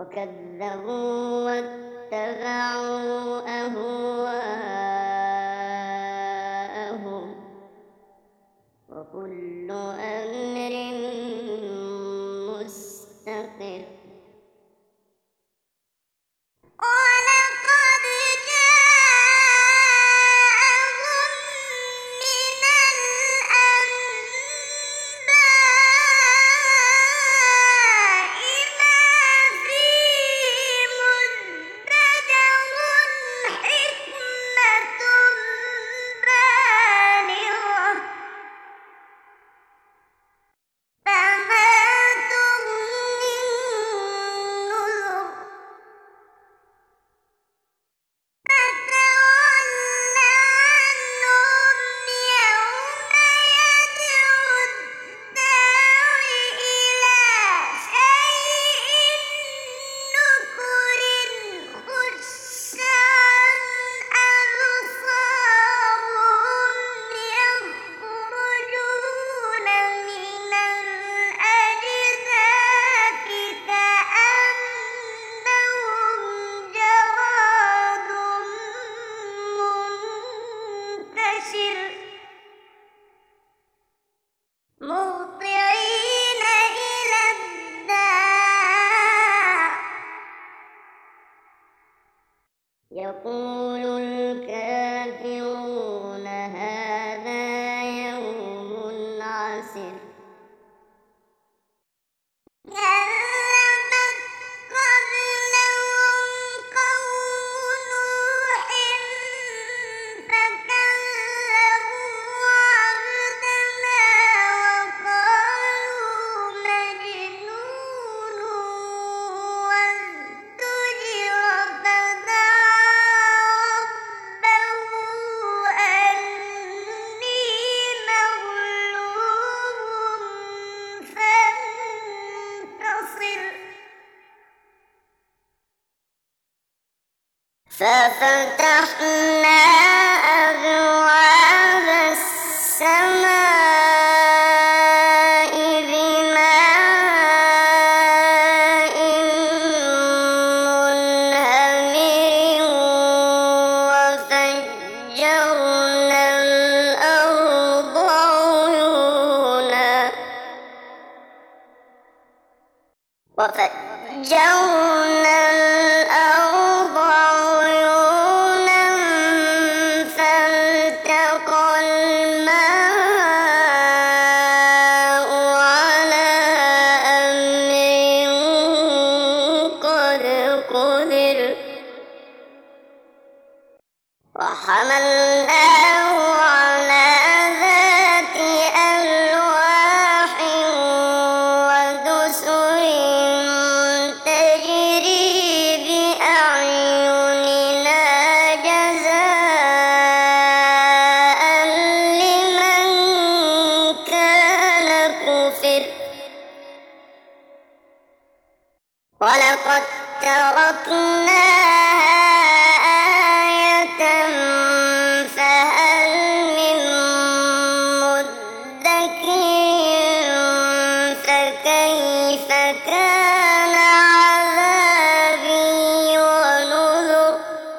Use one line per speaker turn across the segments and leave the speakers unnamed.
وكذبوا واتبعوا أهواءهم وكل أمر مستقر ولقد جاءهم من الأنباء ما فيه مزدجر حكمة بالغة فما تغني النذر فتول عنهم يوم يدعو الداعي إلى شيء نكر خش عن أبصارهم يخرجون من الأجداث كأنهم جراد منتشر مهطعين إلى الداع يقول الكافرون هذا يوم عسر كذبت قبلهم قوم نوح فكذبوا عبدنا وقالوا مجنون وازدجر فدعا ربه أني مغلوب فانتصر ففتحنا أبواب السماء بماء منهمر وفجرنا الأرض عيونا فالتقى الماء على أمر قد قدر وحملناه على ذات ألواح ودسر تجري بأعيننا جزاء لمن كان كفر ولقد تركناها آية فهل من مدكر فكيف كان عذابي ونذر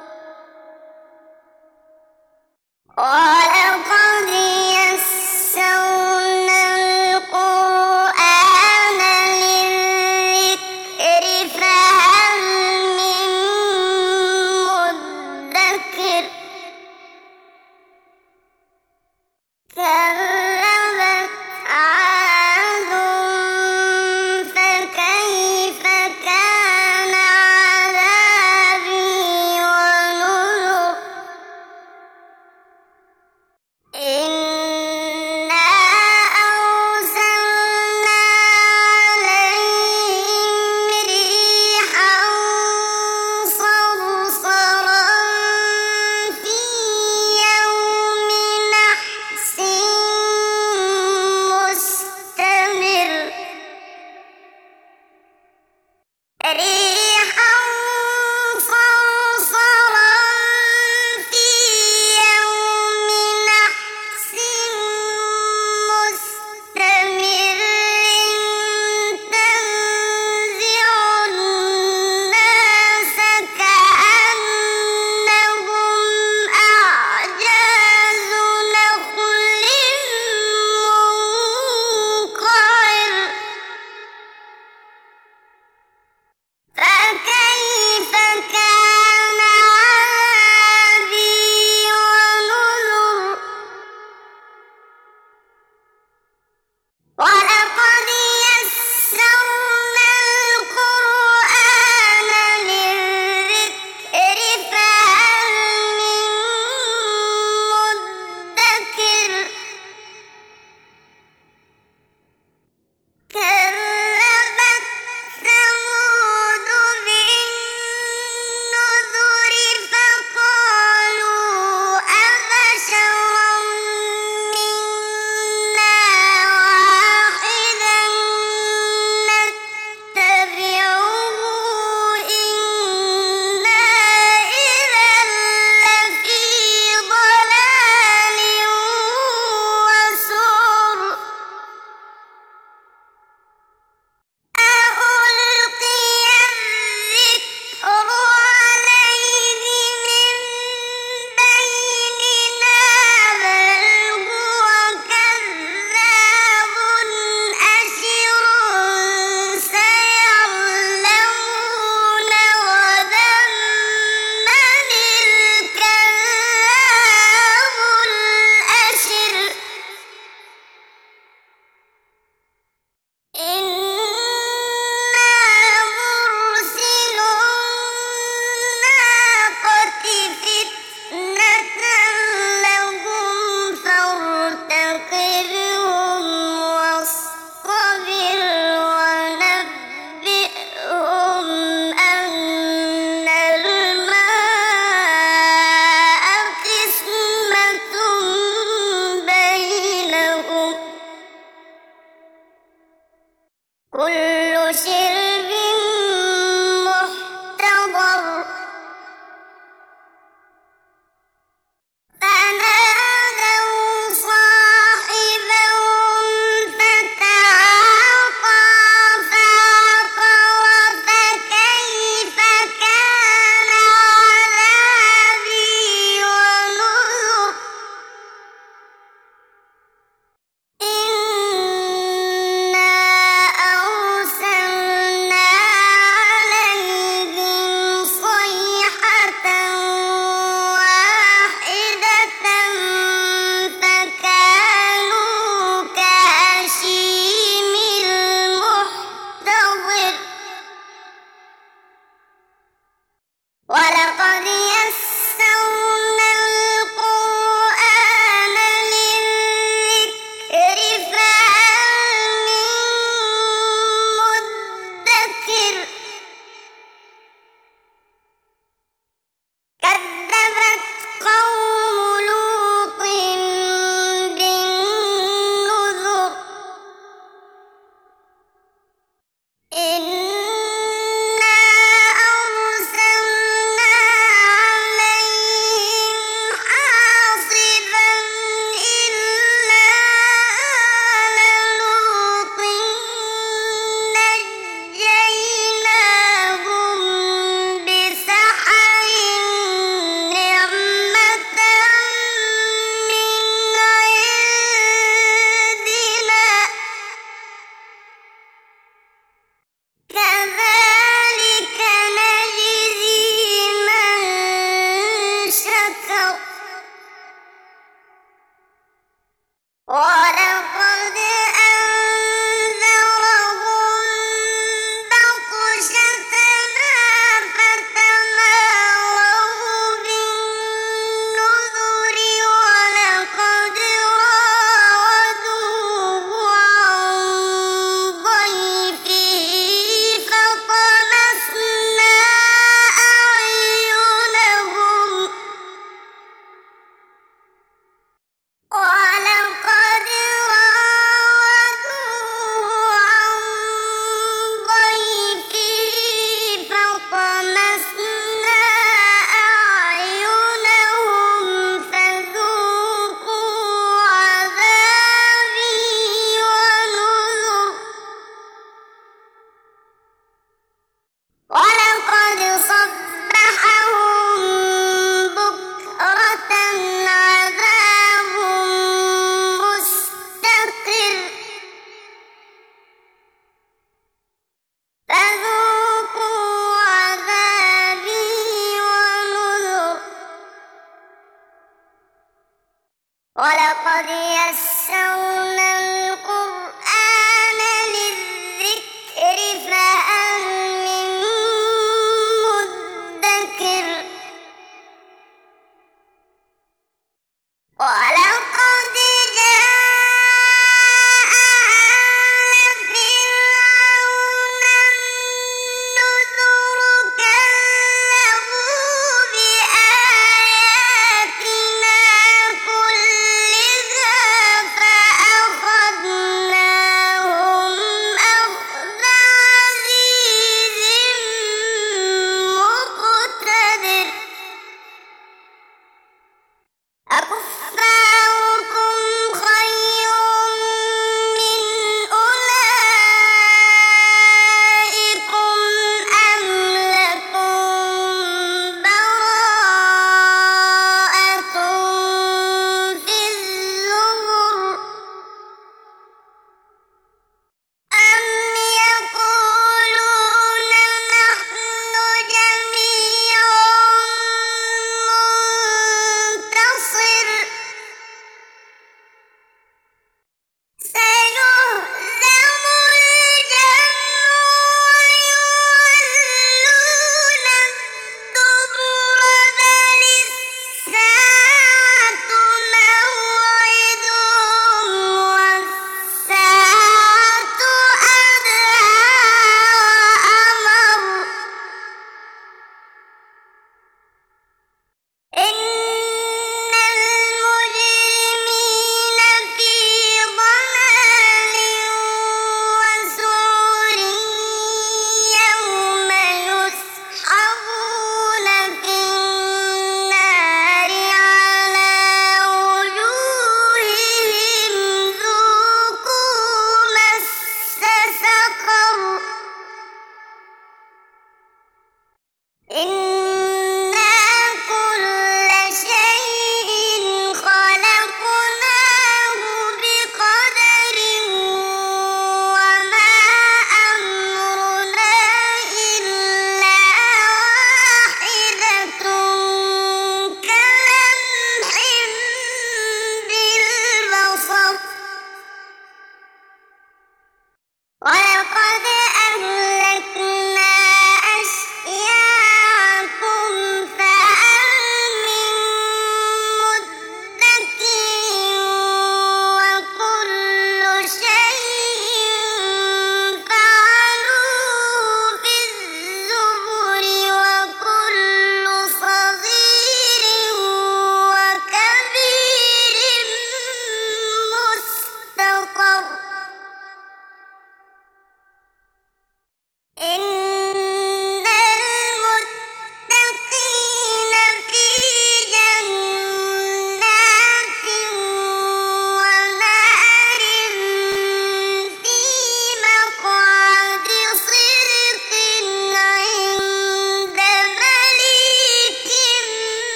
ولقد يسرنا القرآن للذكر فهل من مدكر كذبت عاد فكيف كان عذابي ونذر إنا أرسلنا عليهم ريحا صرصرا في يوم نحس كل شرب محتضر فنادوا صاحبهم فتعاطى فعقر فكيف كان عذابي ونذر إنا أرسلنا عليهم صيحة واحدة فكانوا كهشيم المحتضر ولقد يسرنا القرآن للذكر فهل من مدكر كذبت قوم لوط بالنذر إنا أرسلنا عليهم حاصبا إلا آل لوط نجيناهم بسحر نعمة من عندنا كذلك نجزي من شكر